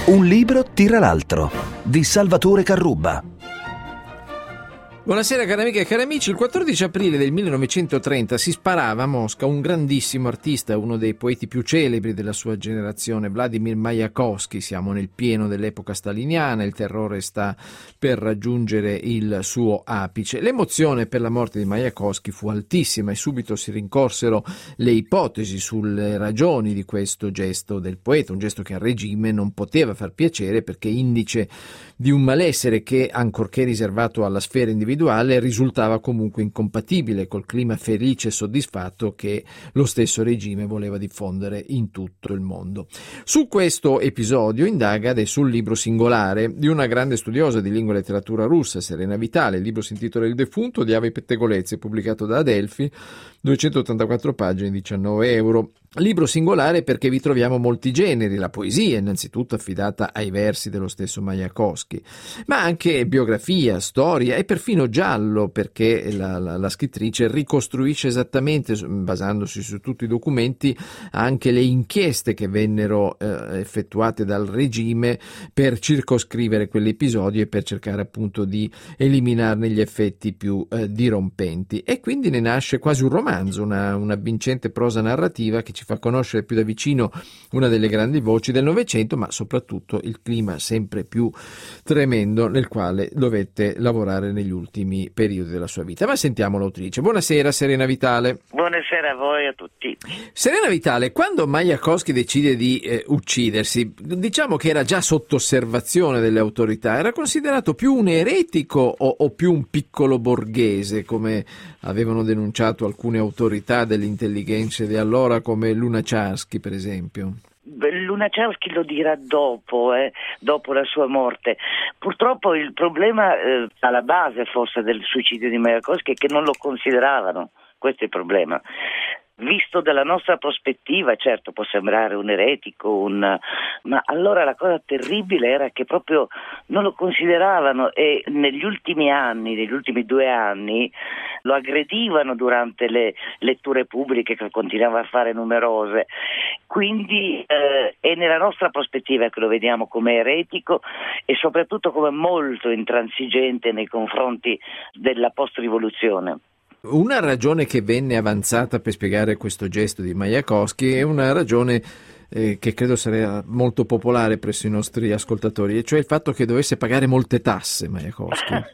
Un libro tira l'altro, di Salvatore Carrubba. Buonasera cari amiche e cari amici. Il 14 aprile del 1930 si sparava a Mosca un grandissimo artista, uno dei poeti più celebri della sua generazione, Vladimir Majakovskij. Siamo nel pieno dell'epoca staliniana, il terrore sta per raggiungere il suo apice. L'emozione per la morte di Majakovskij fu altissima e subito si rincorsero le ipotesi sulle ragioni di questo gesto del poeta, un gesto che al regime non poteva far piacere perché indice di un malessere che, ancorché riservato alla sfera individuale, risultava comunque incompatibile col clima felice e soddisfatto che lo stesso regime voleva diffondere in tutto il mondo. Su questo episodio indaga adesso un libro singolare di una grande studiosa di lingua e letteratura russa, Serena Vitale. Il libro si intitola Il defunto di Ava Pettegolezzi, pubblicato da Adelphi, 284 pagine, 19 euro. Libro singolare perché vi troviamo molti generi, la poesia innanzitutto affidata ai versi dello stesso Majakovskij, ma anche biografia, storia e perfino giallo, perché la scrittrice ricostruisce esattamente, basandosi su tutti i documenti, anche le inchieste che vennero effettuate dal regime per circoscrivere quell'episodio e per cercare appunto di eliminarne gli effetti più dirompenti. E quindi ne nasce quasi un romanzo, una vincente prosa narrativa che ci fa conoscere più da vicino una delle grandi voci del Novecento, ma soprattutto il clima sempre più tremendo nel quale dovette lavorare negli ultimi periodi della sua vita. Ma sentiamo l'autrice. Buonasera Serena Vitale. Buonasera a voi e a tutti. Serena Vitale, quando Majakovskij decide di uccidersi, diciamo che era già sotto osservazione delle autorità, era considerato più un eretico o più un piccolo borghese, come avevano denunciato alcune autorità dell'intelligenza di allora, come Lunacharsky per esempio? Lunacharsky lo dirà dopo la sua morte. Purtroppo il problema alla base forse del suicidio di Majakovskij è che non lo consideravano. Questo è il problema. Visto dalla nostra prospettiva, certo può sembrare un eretico, ma allora la cosa terribile era che proprio non lo consideravano e negli ultimi 2 anni, lo aggredivano durante le letture pubbliche che continuava a fare numerose. Quindi è nella nostra prospettiva che lo vediamo come eretico e soprattutto come molto intransigente nei confronti della post-rivoluzione. Una ragione che venne avanzata per spiegare questo gesto di Majakovskij è una ragione che credo sarà molto popolare presso i nostri ascoltatori, e cioè il fatto che dovesse pagare molte tasse Majakovskij.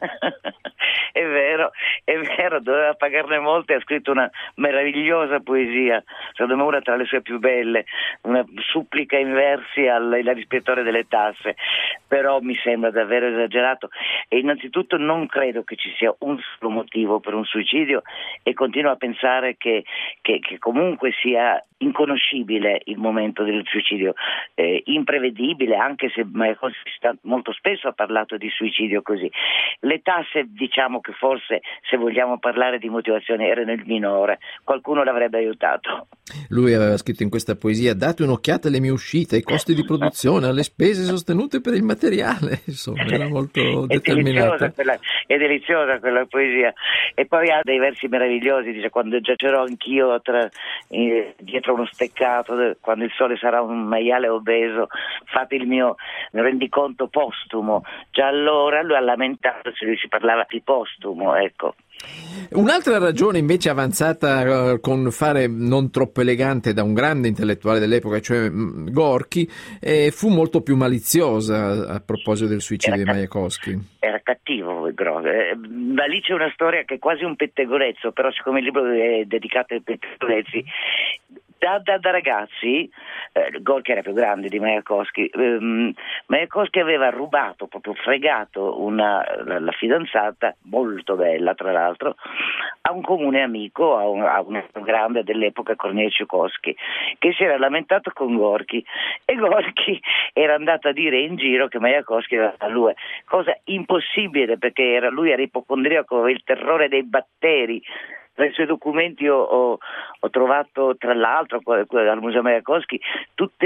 È vero, doveva pagarne molte, ha scritto una meravigliosa poesia, secondo me una tra le sue più belle, una supplica in versi al rispettore delle tasse, però mi sembra davvero esagerato e innanzitutto non credo che ci sia un solo motivo per un suicidio e continuo a pensare che comunque sia inconoscibile il momento del suicidio, imprevedibile, anche se molto spesso ha parlato di suicidio così. Le tasse, diciamo che forse, se vogliamo parlare di motivazione, erano il minore, qualcuno l'avrebbe aiutato. Lui aveva scritto in questa poesia: date un'occhiata alle mie uscite, ai costi di produzione, alle spese sostenute per il materiale. Insomma, era molto determinato. È deliziosa quella poesia. E poi ha dei versi meravigliosi, dice: quando giacerò anch'io dietro uno steccato, quando il sole sarà un maiale obeso, fate il mio rendiconto postumo. Già allora lui ha lamentato se lui si parlava di postumo, ecco. Un'altra ragione invece avanzata con fare non troppo elegante da un grande intellettuale dell'epoca, cioè Gorky, fu molto più maliziosa a proposito del suicidio di Majakovskij. Era cattivo, ma lì c'è una storia che è quasi un pettegolezzo, però siccome il libro è dedicato ai pettegolezzi, da ragazzi, Gorky era più grande di Majakovskij, Majakovskij aveva rubato, proprio fregato la fidanzata, molto bella tra l'altro, a un comune amico, a un grande dell'epoca, Kornei Chukovsky, che si era lamentato con Gorky e Gorky era andato a dire in giro che Majakovskij era a lui, cosa impossibile perché lui era ipocondriaco, aveva il terrore dei batteri. Tra i suoi documenti ho trovato, tra l'altro, al Museo Majakovskij, tutte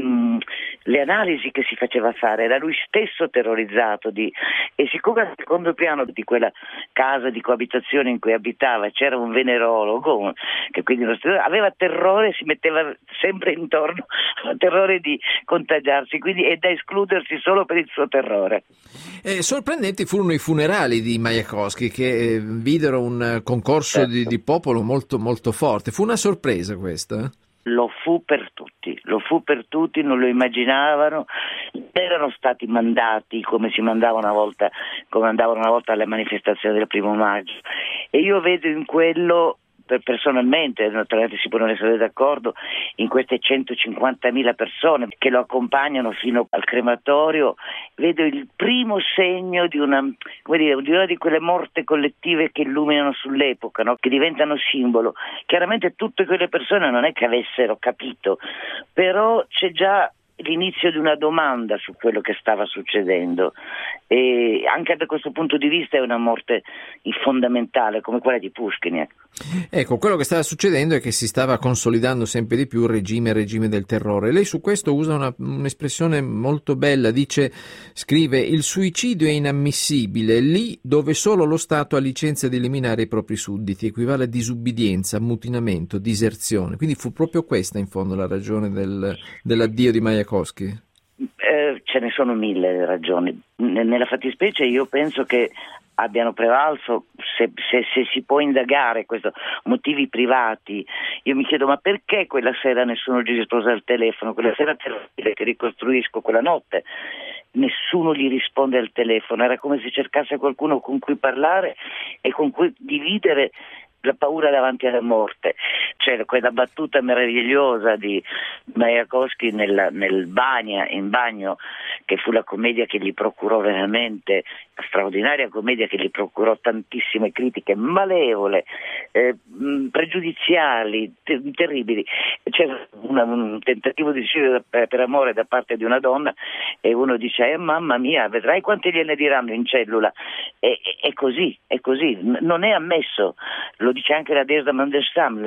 le analisi che si faceva fare. Era lui stesso terrorizzato e siccome al secondo piano di quella casa di coabitazione in cui abitava c'era un venerologo, che quindi aveva terrore, si metteva sempre intorno, terrore di contagiarsi, quindi è da escludersi solo per il suo terrore. Sorprendenti furono i funerali di Majakovskij, che videro un concorso di popolo molto, molto forte. Fu una sorpresa questa? Lo fu per tutti, non lo immaginavano, erano stati mandati come andavano una volta alle manifestazioni del 1° maggio, e io vedo in quello, personalmente, naturalmente si può non essere d'accordo, in queste 150.000 persone che lo accompagnano fino al crematorio, vedo il primo segno di una di quelle morte collettive che illuminano sull'epoca, no? Che diventano simbolo. Chiaramente tutte quelle persone non è che avessero capito, però c'è già l'inizio di una domanda su quello che stava succedendo, e anche da questo punto di vista è una morte fondamentale come quella di Pushkin. Ecco, quello che stava succedendo è che si stava consolidando sempre di più il regime del terrore. Lei su questo usa un'espressione molto bella, scrive: il suicidio è inammissibile lì dove solo lo Stato ha licenza di eliminare i propri sudditi, equivale a disubbidienza, ammutinamento, diserzione. Quindi fu proprio questa in fondo la ragione dell'addio di Majakovskij? Ce ne sono 1000 ragioni. Nella fattispecie io penso che abbiano prevalso, se si può indagare questo, motivi privati. Io mi chiedo, ma perché quella sera nessuno gli rispose al telefono? Quella sera terribile che ricostruisco, quella notte, nessuno gli risponde al telefono. Era come se cercasse qualcuno con cui parlare e con cui dividere la paura davanti alla morte. C'è quella battuta meravigliosa di Majakovskij in bagno, che fu la commedia che gli procurò veramente, la straordinaria commedia che gli procurò tantissime critiche malevole, pregiudiziali, terribili. C'era un tentativo di suicidio per amore da parte di una donna, e uno dice: mamma mia, vedrai quanti gliene diranno in cellula. È così, non è ammesso. Lo dice anche la Dresda Mandelstam,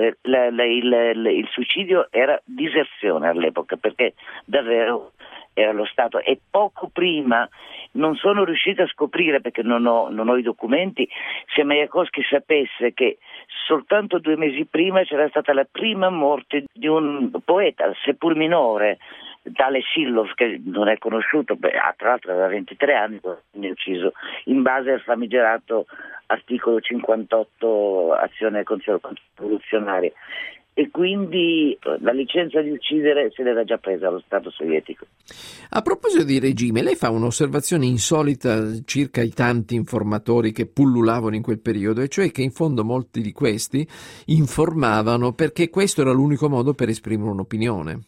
il suicidio era diserzione all'epoca, perché davvero era lo Stato. E poco prima non sono riuscito a scoprire, perché non ho i documenti, se Majakovskij sapesse che soltanto 2 mesi prima c'era stata la prima morte di un poeta, seppur minore, tale Sillov, che non è conosciuto, tra l'altro aveva 23 anni, venne ucciso in base al famigerato articolo 58 azione controrivoluzionaria, e quindi la licenza di uccidere se l'era già presa lo Stato sovietico. A proposito di regime, lei fa un'osservazione insolita circa i tanti informatori che pullulavano in quel periodo, e cioè che in fondo molti di questi informavano perché questo era l'unico modo per esprimere un'opinione.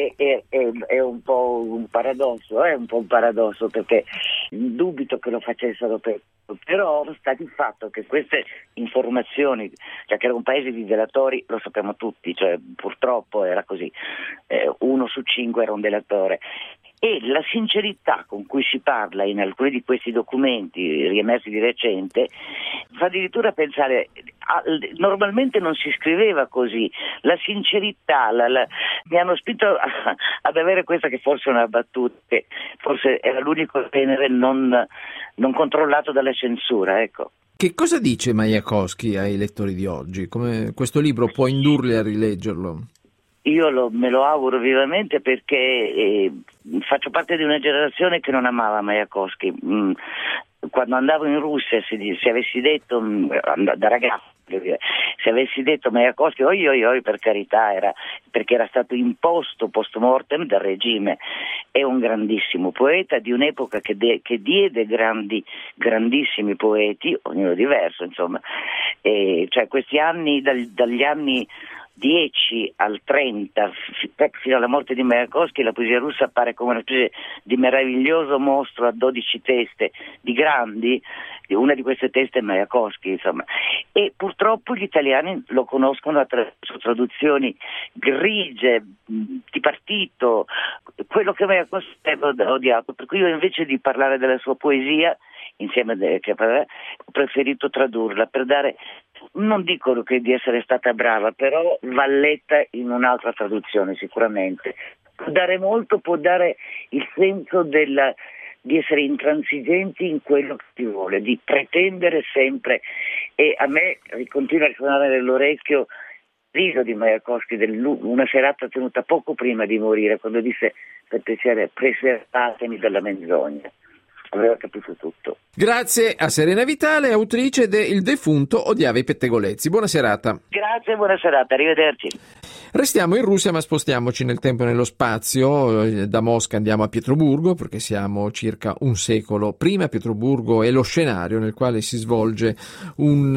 È un po' un paradosso, perché dubito che lo facessero però sta di fatto che queste informazioni, cioè che era un paese di delatori, lo sappiamo tutti, cioè purtroppo era così, 1 su 5 era un delatore. E la sincerità con cui si parla in alcuni di questi documenti riemersi di recente fa addirittura pensare, normalmente non si scriveva così. La sincerità mi hanno spinto ad avere questa, che forse è una battuta, che forse era l'unico genere non controllato dalla censura, ecco. Che cosa dice Majakovskij ai lettori di oggi? Come questo libro può indurli a rileggerlo? Io me lo auguro vivamente, perché faccio parte di una generazione che non amava Majakovskij. Quando andavo in Russia, se avessi detto, da ragazzo, se avessi detto Majakovskij, oi, per carità, perché era stato imposto post mortem dal regime. È un grandissimo poeta di un'epoca che diede grandissimi poeti, ognuno diverso, insomma. Cioè questi anni, dagli anni 10 al 30, fino alla morte di Majakovskij, la poesia russa appare come una specie di meraviglioso mostro a 12 teste di grandi. Una di queste teste è Majakovskij, insomma. E purtroppo gli italiani lo conoscono attraverso traduzioni grigie, di partito, quello che Majakovskij ha odiato. Per cui io, invece di parlare della sua poesia, ho preferito tradurla per dare Non dico che di essere stata brava, però va letta in un'altra traduzione sicuramente. Può dare molto, può dare il senso di essere intransigenti in quello che si vuole, di pretendere sempre. E a me continua a suonare nell'orecchio il riso di Majakovskij, una serata tenuta poco prima di morire, quando disse per piacere preservatemi dalla menzogna. Aveva capito tutto. Grazie a Serena Vitale, autrice de Il defunto odiava i pettegolezzi. Buona serata. Grazie, buona serata, arrivederci. Restiamo in Russia, ma spostiamoci nel tempo e nello spazio. Da Mosca andiamo a Pietroburgo, perché siamo circa un secolo prima. Pietroburgo è lo scenario nel quale si svolge un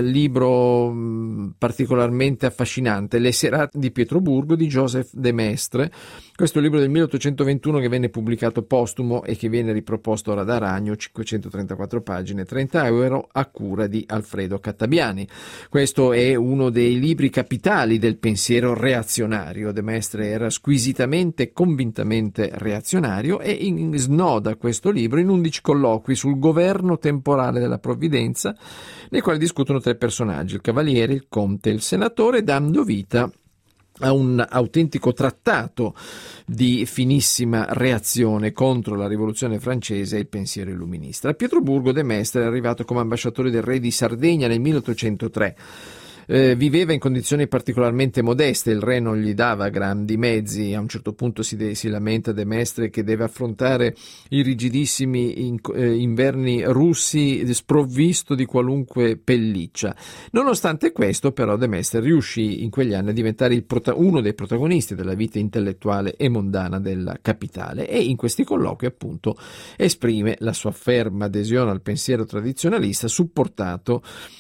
libro particolarmente affascinante, Le serate di Pietroburgo di Joseph de Maistre. Questo è un libro del 1821 che venne pubblicato postumo e che viene riproposto ora da Ragno, 534 pagine, 30 euro, a cura di Alfredo Cattabiani. Questo è uno dei libri capitali del pensiero reazionario. De Maistre era squisitamente, convintamente reazionario e snoda questo libro in 11 colloqui sul governo temporale della provvidenza, nei quali discutono 3 personaggi, il cavaliere, il conte e il senatore, dando vita a un autentico trattato di finissima reazione contro la rivoluzione francese e il pensiero illuminista. A Pietroburgo de Maistre è arrivato come ambasciatore del re di Sardegna nel 1803. Viveva in condizioni particolarmente modeste, il re non gli dava grandi mezzi. A un certo punto si lamenta de Maistre che deve affrontare i rigidissimi inverni russi sprovvisto di qualunque pelliccia. Nonostante questo, però, de Maistre riuscì in quegli anni a diventare uno dei protagonisti della vita intellettuale e mondana della capitale, e in questi colloqui appunto esprime la sua ferma adesione al pensiero tradizionalista, supportato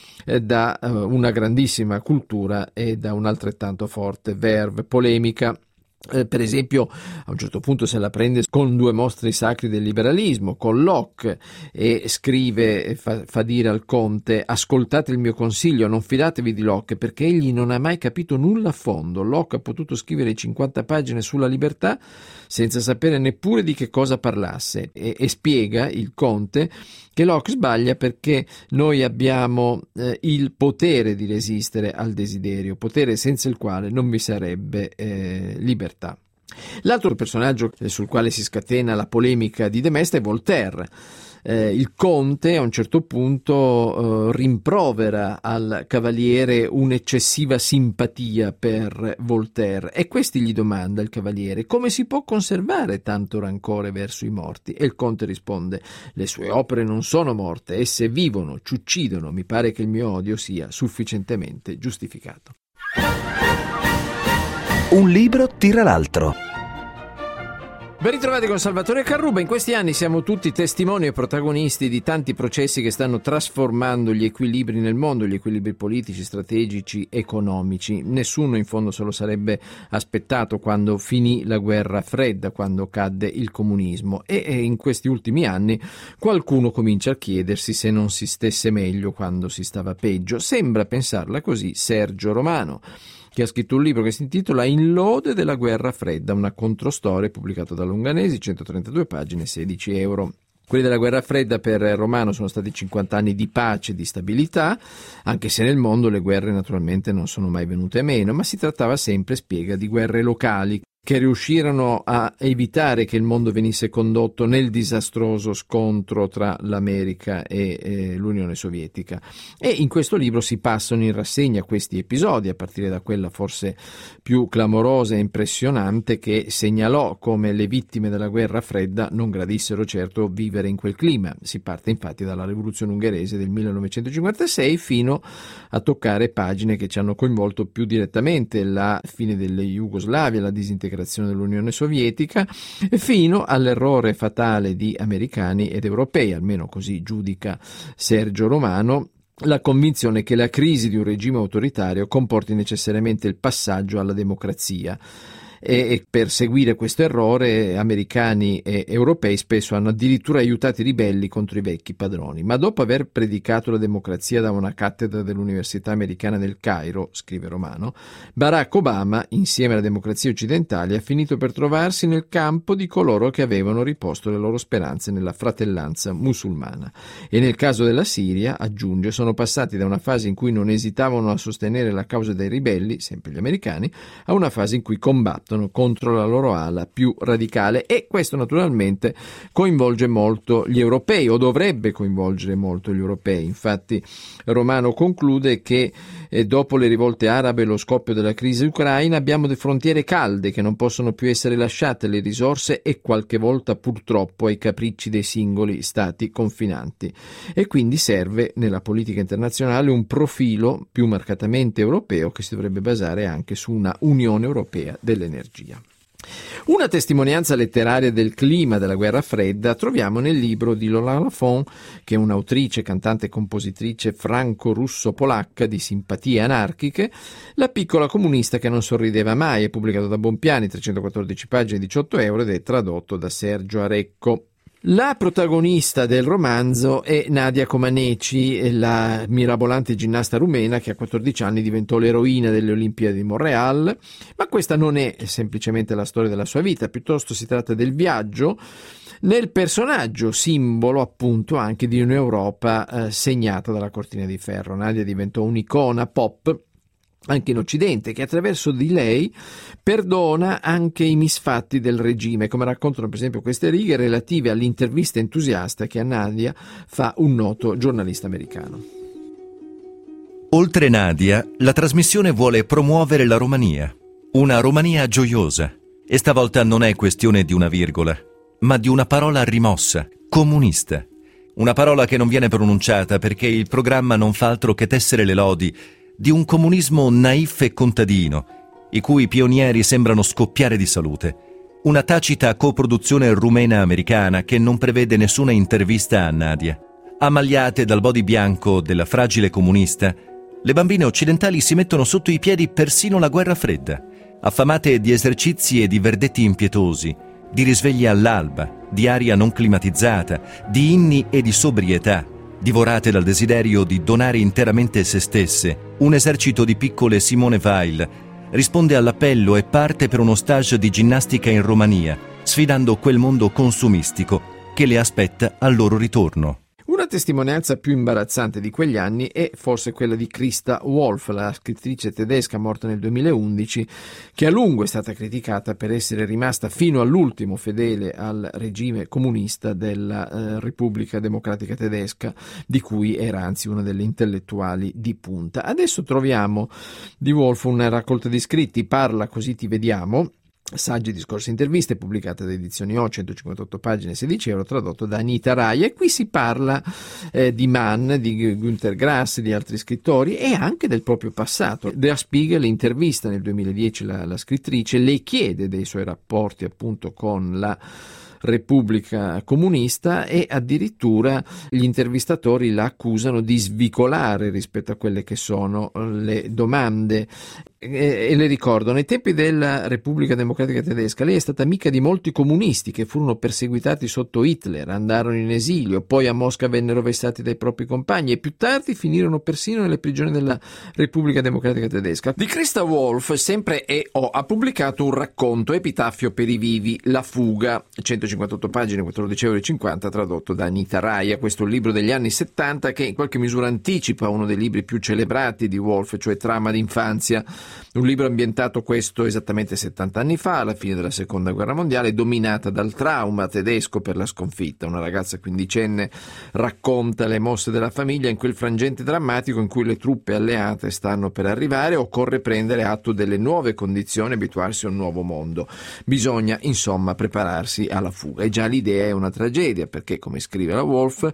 da una grandissima cultura e da un altrettanto forte verve polemica. Per esempio, a un certo punto se la prende con 2 mostri sacri del liberalismo, con Locke, e scrive, fa dire al conte: ascoltate il mio consiglio, non fidatevi di Locke, perché egli non ha mai capito nulla a fondo. Locke ha potuto scrivere 50 pagine sulla libertà senza sapere neppure di che cosa parlasse, e spiega il conte che Locke sbaglia perché noi abbiamo il potere di resistere al desiderio, potere senza il quale non vi sarebbe libertà. L'altro personaggio sul quale si scatena la polemica di de Maistre è Voltaire. Il conte a un certo punto rimprovera al cavaliere un'eccessiva simpatia per Voltaire, e questi gli domanda, il cavaliere, come si può conservare tanto rancore verso i morti? E il conte risponde: le sue opere non sono morte, esse vivono, ci uccidono, mi pare che il mio odio sia sufficientemente giustificato. Un libro tira l'altro. Ben ritrovati con Salvatore Carruba. In questi anni siamo tutti testimoni e protagonisti di tanti processi che stanno trasformando gli equilibri nel mondo, gli equilibri politici, strategici, economici. Nessuno in fondo se lo sarebbe aspettato quando finì la guerra fredda, quando cadde il comunismo, e in questi ultimi anni qualcuno comincia a chiedersi se non si stesse meglio quando si stava peggio. Sembra pensarla così Sergio Romano, che ha scritto un libro che si intitola In lode della guerra fredda, una controstoria, pubblicato da Longanesi, 132 pagine, 16 euro. Quelli della guerra fredda per Romano sono stati 50 anni di pace e di stabilità, anche se nel mondo le guerre naturalmente non sono mai venute meno, ma si trattava sempre, spiega, di guerre locali che riuscirono a evitare che il mondo venisse condotto nel disastroso scontro tra l'America e l'Unione Sovietica. E in questo libro si passano in rassegna questi episodi, a partire da quella forse più clamorosa e impressionante che segnalò come le vittime della guerra fredda non gradissero certo vivere in quel clima. Si parte infatti dalla rivoluzione ungherese del 1956 fino a toccare pagine che ci hanno coinvolto più direttamente: la fine della Jugoslavia, la disintegrazione dell'Unione Sovietica, fino all'errore fatale di americani ed europei, almeno così giudica Sergio Romano, la convinzione che la crisi di un regime autoritario comporti necessariamente il passaggio alla democrazia. e per seguire questo errore americani e europei spesso hanno addirittura aiutato i ribelli contro i vecchi padroni. Ma dopo aver predicato la democrazia da una cattedra dell'Università americana del Cairo, scrive Romano, Barack Obama, insieme alla democrazia occidentale, ha finito per trovarsi nel campo di coloro che avevano riposto le loro speranze nella fratellanza musulmana. E nel caso della Siria, aggiunge, sono passati da una fase in cui non esitavano a sostenere la causa dei ribelli, sempre gli americani, a una fase in cui combattono contro la loro ala più radicale, e questo naturalmente coinvolge molto gli europei, o dovrebbe coinvolgere molto gli europei. Infatti Romano conclude che dopo le rivolte arabe e lo scoppio della crisi ucraina abbiamo le frontiere calde che non possono più essere lasciate alle risorse e qualche volta purtroppo ai capricci dei singoli stati confinanti, e quindi serve nella politica internazionale un profilo più marcatamente europeo che si dovrebbe basare anche su una Unione Europea dell'energia. Una testimonianza letteraria del clima della guerra fredda troviamo nel libro di Lola Lafont, che è un'autrice, cantante e compositrice franco-russo-polacca di simpatie anarchiche, La piccola comunista che non sorrideva mai, è pubblicato da Bompiani, 314 pagine, 18 euro, ed è tradotto da Sergio Arecco. La protagonista del romanzo è Nadia Comaneci, la mirabolante ginnasta rumena che a 14 anni diventò l'eroina delle Olimpiadi di Montréal, ma questa non è semplicemente la storia della sua vita, piuttosto si tratta del viaggio nel personaggio simbolo appunto anche di un'Europa segnata dalla cortina di ferro. Nadia diventò un'icona pop anche in Occidente, che attraverso di lei perdona anche i misfatti del regime, come raccontano per esempio queste righe relative all'intervista entusiasta che a Nadia fa un noto giornalista americano. Oltre Nadia, la trasmissione vuole promuovere la Romania, una Romania gioiosa, e stavolta non è questione di una virgola, ma di una parola rimossa, comunista. Una parola che non viene pronunciata perché il programma non fa altro che tessere le lodi di un comunismo naif e contadino, i cui pionieri sembrano scoppiare di salute. Una tacita coproduzione rumena-americana che non prevede nessuna intervista a Nadia. Ammagliate dal body bianco della fragile comunista, le bambine occidentali si mettono sotto i piedi persino la guerra fredda, affamate di esercizi e di verdetti impietosi, di risvegli all'alba, di aria non climatizzata, di inni e di sobrietà, divorate dal desiderio di donare interamente se stesse. Un esercito di piccole Simone Weil risponde all'appello e parte per uno stage di ginnastica in Romania, sfidando quel mondo consumistico che le aspetta al loro ritorno. Una testimonianza più imbarazzante di quegli anni è forse quella di Christa Wolf, la scrittrice tedesca morta nel 2011, che a lungo è stata criticata per essere rimasta fino all'ultimo fedele al regime comunista della Repubblica Democratica Tedesca, di cui era anzi una delle intellettuali di punta. Adesso troviamo di Wolf una raccolta di scritti, Parla così ti vediamo, saggi, discorsi, interviste, pubblicate da Edizioni O, 158 pagine, 16 euro, tradotto da Anita Rai. E qui si parla di Mann, di Günter Grass, di altri scrittori e anche del proprio passato. Der Spiegel intervista nel 2010 la scrittrice, le chiede dei suoi rapporti appunto con la Repubblica Comunista e addirittura gli intervistatori la accusano di svicolare rispetto a quelle che sono le domande. E le ricordo, nei tempi della Repubblica Democratica Tedesca lei è stata amica di molti comunisti che furono perseguitati sotto Hitler, andarono in esilio, poi a Mosca vennero vessati dai propri compagni e più tardi finirono persino nelle prigioni della Repubblica Democratica Tedesca. Di Christa Wolf, sempre EO, ha pubblicato un racconto, Epitaffio per i vivi, La fuga, 158 pagine, 14,50 euro, tradotto da Anita Rai. Questo è un libro degli anni 70 che in qualche misura anticipa uno dei libri più celebrati di Wolf, cioè Trama d'infanzia. Un libro ambientato questo esattamente 70 anni fa, alla fine della Seconda Guerra Mondiale, dominata dal trauma tedesco per la sconfitta. Una ragazza quindicenne racconta le mosse della famiglia in quel frangente drammatico in cui le truppe alleate stanno per arrivare, occorre prendere atto delle nuove condizioni, abituarsi a un nuovo mondo. Bisogna, insomma, prepararsi alla fuga. E già l'idea è una tragedia, perché, come scrive la Wolf,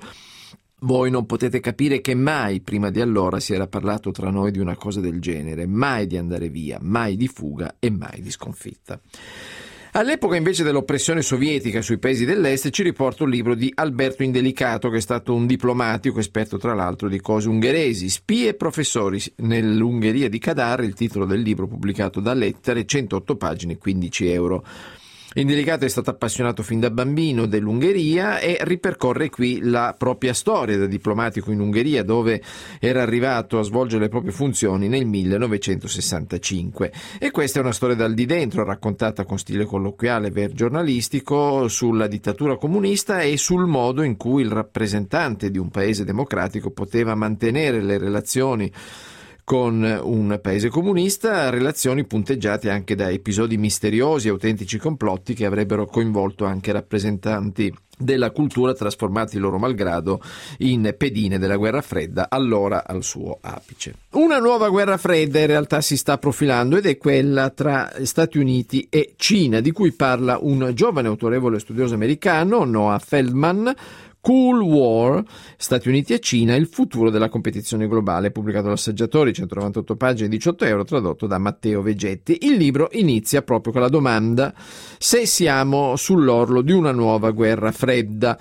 voi non potete capire che mai prima di allora si era parlato tra noi di una cosa del genere, mai di andare via, mai di fuga e mai di sconfitta. All'epoca invece dell'oppressione sovietica sui paesi dell'est ci riporta un libro di Alberto Indelicato, che è stato un diplomatico esperto tra l'altro di cose ungheresi, spie e professori nell'Ungheria di Kadar, il titolo del libro pubblicato da Lettere, 108 pagine, 15 euro. Indelicato è stato appassionato fin da bambino dell'Ungheria e ripercorre qui la propria storia da diplomatico in Ungheria, dove era arrivato a svolgere le proprie funzioni nel 1965. E questa è una storia dal di dentro, raccontata con stile colloquiale e giornalistico, sulla dittatura comunista e sul modo in cui il rappresentante di un paese democratico poteva mantenere le relazioni con un paese comunista, relazioni punteggiate anche da episodi misteriosi e autentici complotti che avrebbero coinvolto anche rappresentanti della cultura trasformati loro malgrado in pedine della guerra fredda, allora al suo apice. Una nuova guerra fredda in realtà si sta profilando ed è quella tra Stati Uniti e Cina, di cui parla un giovane autorevole studioso americano, Noah Feldman. Cool War, Stati Uniti e Cina, il futuro della competizione globale, pubblicato da Saggiatori, 198 pagine, 18 euro, tradotto da Matteo Vegetti. Il libro inizia proprio con la domanda se siamo sull'orlo di una nuova guerra fredda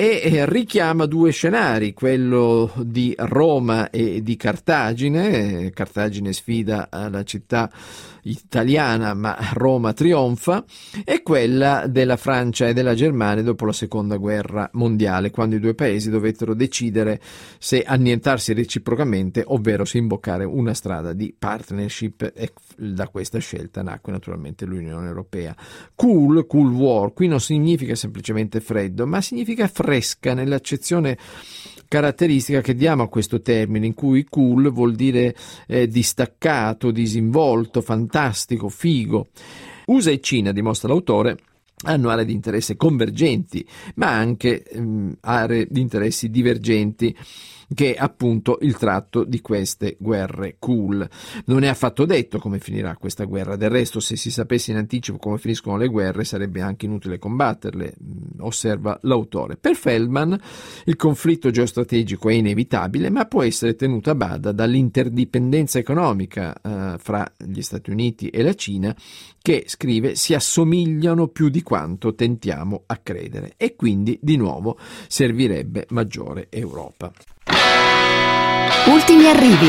e richiama due scenari, quello di Roma e di Cartagine. Cartagine sfida la città italiana, ma Roma trionfa, e quella della Francia e della Germania dopo la seconda guerra mondiale, quando i due paesi dovettero decidere se annientarsi reciprocamente, ovvero se imboccare una strada di partnership, e da questa scelta nacque naturalmente l'Unione Europea. Cool War, qui non significa semplicemente freddo, ma significa fresca, nell'accezione caratteristica che diamo a questo termine, in cui cool vuol dire distaccato, disinvolto, fantastico, figo. USA e Cina, dimostra l'autore, hanno aree di interesse convergenti, ma anche aree di interessi divergenti, che è appunto il tratto di queste guerre cool. Non è affatto detto come finirà questa guerra, del resto se si sapesse in anticipo come finiscono le guerre sarebbe anche inutile combatterle, osserva l'autore. Per Feldman il conflitto geostrategico è inevitabile, ma può essere tenuto a bada dall'interdipendenza economica fra gli Stati Uniti e la Cina, che, scrive, si assomigliano più di quanto tentiamo a credere, e quindi di nuovo servirebbe maggiore Europa. Ultimi arrivi.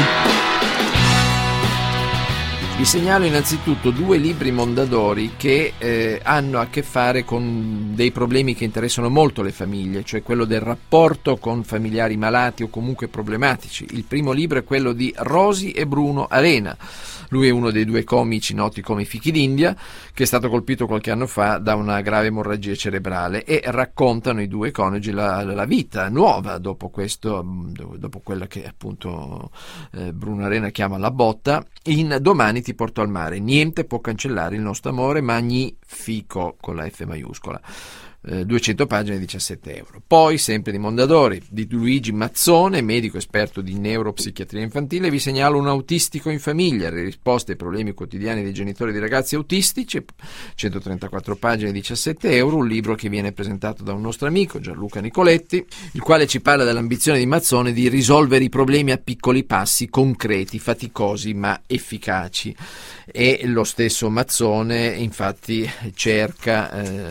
Vi segnalo innanzitutto due libri Mondadori che hanno a che fare con dei problemi che interessano molto le famiglie, cioè quello del rapporto con familiari malati o comunque problematici. Il primo libro è quello di Rosi e Bruno Arena. Lui è uno dei due comici noti come Fichi d'India, che è stato colpito qualche anno fa da una grave emorragia cerebrale, e raccontano i due coniugi la vita nuova dopo quella che appunto Bruno Arena chiama la botta, in Domani ti porto al mare. Niente può cancellare il nostro amore, magnifico con la F maiuscola. 200 pagine, 17 euro. Poi, sempre di Mondadori, di Luigi Mazzone, medico esperto di neuropsichiatria infantile, vi segnalo Un autistico in famiglia, le risposte ai problemi quotidiani dei genitori di ragazzi autistici, 134 pagine, 17 euro, un libro che viene presentato da un nostro amico, Gianluca Nicoletti, il quale ci parla dell'ambizione di Mazzone di risolvere i problemi a piccoli passi concreti, faticosi ma efficaci. E lo stesso Mazzone infatti cerca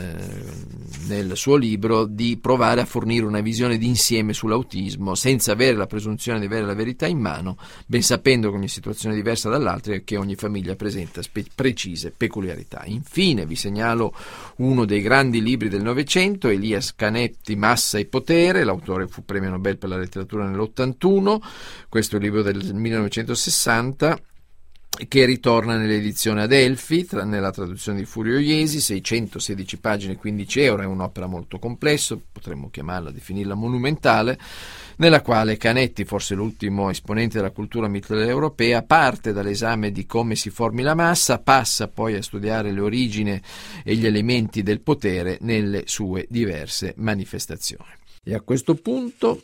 nel suo libro di provare a fornire una visione d'insieme sull'autismo senza avere la presunzione di avere la verità in mano, ben sapendo che ogni situazione è diversa dall'altra e che ogni famiglia presenta precise peculiarità. Infine vi segnalo uno dei grandi libri del Novecento, Elias Canetti, Massa e potere. L'autore fu premio Nobel per la letteratura nell'81, questo è il libro del 1960, che ritorna nell'edizione Adelphi, nella traduzione di Furio Iesi, 616 pagine, 15 euro, è un'opera molto complessa, potremmo chiamarla, definirla monumentale, nella quale Canetti, forse l'ultimo esponente della cultura mitteleuropea, parte dall'esame di come si formi la massa, passa poi a studiare le origini e gli elementi del potere nelle sue diverse manifestazioni. E a questo punto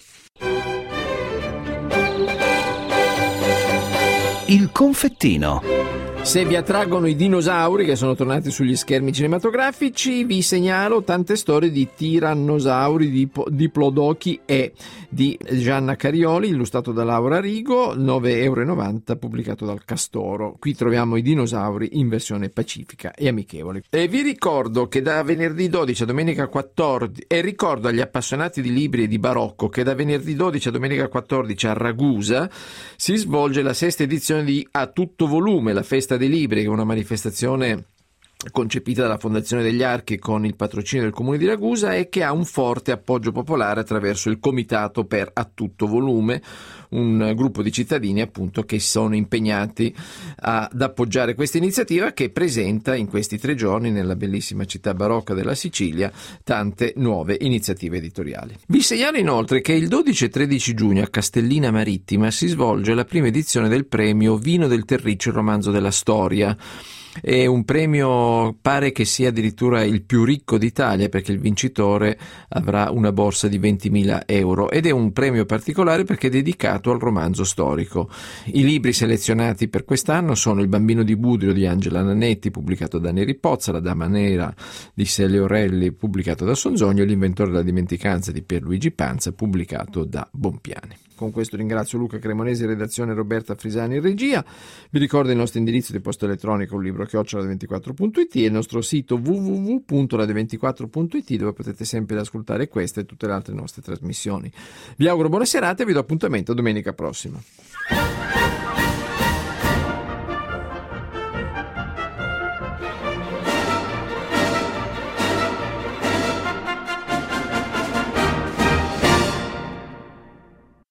Il confettino. Se vi attraggono i dinosauri che sono tornati sugli schermi cinematografici, vi segnalo tante storie di tirannosauri, diplodocchi e di Gianna Carioli, illustrato da Laura Rigo, 9,90 €, pubblicato dal Castoro. Qui troviamo i dinosauri in versione pacifica e amichevole. E vi ricordo che da venerdì 12 a domenica 14, e ricordo agli appassionati di libri e di barocco che da venerdì 12 a domenica 14 a Ragusa si svolge la 6ª edizione di A Tutto Volume, la festa dei libri, che è una manifestazione concepita dalla Fondazione degli Archi con il patrocinio del Comune di Ragusa e che ha un forte appoggio popolare attraverso il Comitato per A Tutto Volume, un gruppo di cittadini appunto che sono impegnati ad appoggiare questa iniziativa, che presenta in questi 3 giorni nella bellissima città barocca della Sicilia tante nuove iniziative editoriali. Vi segnalo inoltre che il 12 e 13 giugno a Castellina Marittima si svolge la prima edizione del premio Vino del Terriccio, il romanzo della storia. È un premio, pare che sia addirittura il più ricco d'Italia, perché il vincitore avrà una borsa di 20.000 € ed è un premio particolare perché è dedicato al romanzo storico. I libri selezionati per quest'anno sono Il bambino di Budrio di Angela Nanetti, pubblicato da Neri Pozza, La dama nera di Celia Orelli, pubblicato da Sonzogno, e L'inventore della dimenticanza di Pierluigi Panza, pubblicato da Bompiani. Con questo ringrazio Luca Cremonesi in redazione, Roberta Frisani in regia. Vi ricordo il nostro indirizzo di posta elettronica, un libro @radio24.it, e il nostro sito www.radio24.it, dove potete sempre ascoltare queste e tutte le altre nostre trasmissioni. Vi auguro buona serata e vi do appuntamento domenica prossima.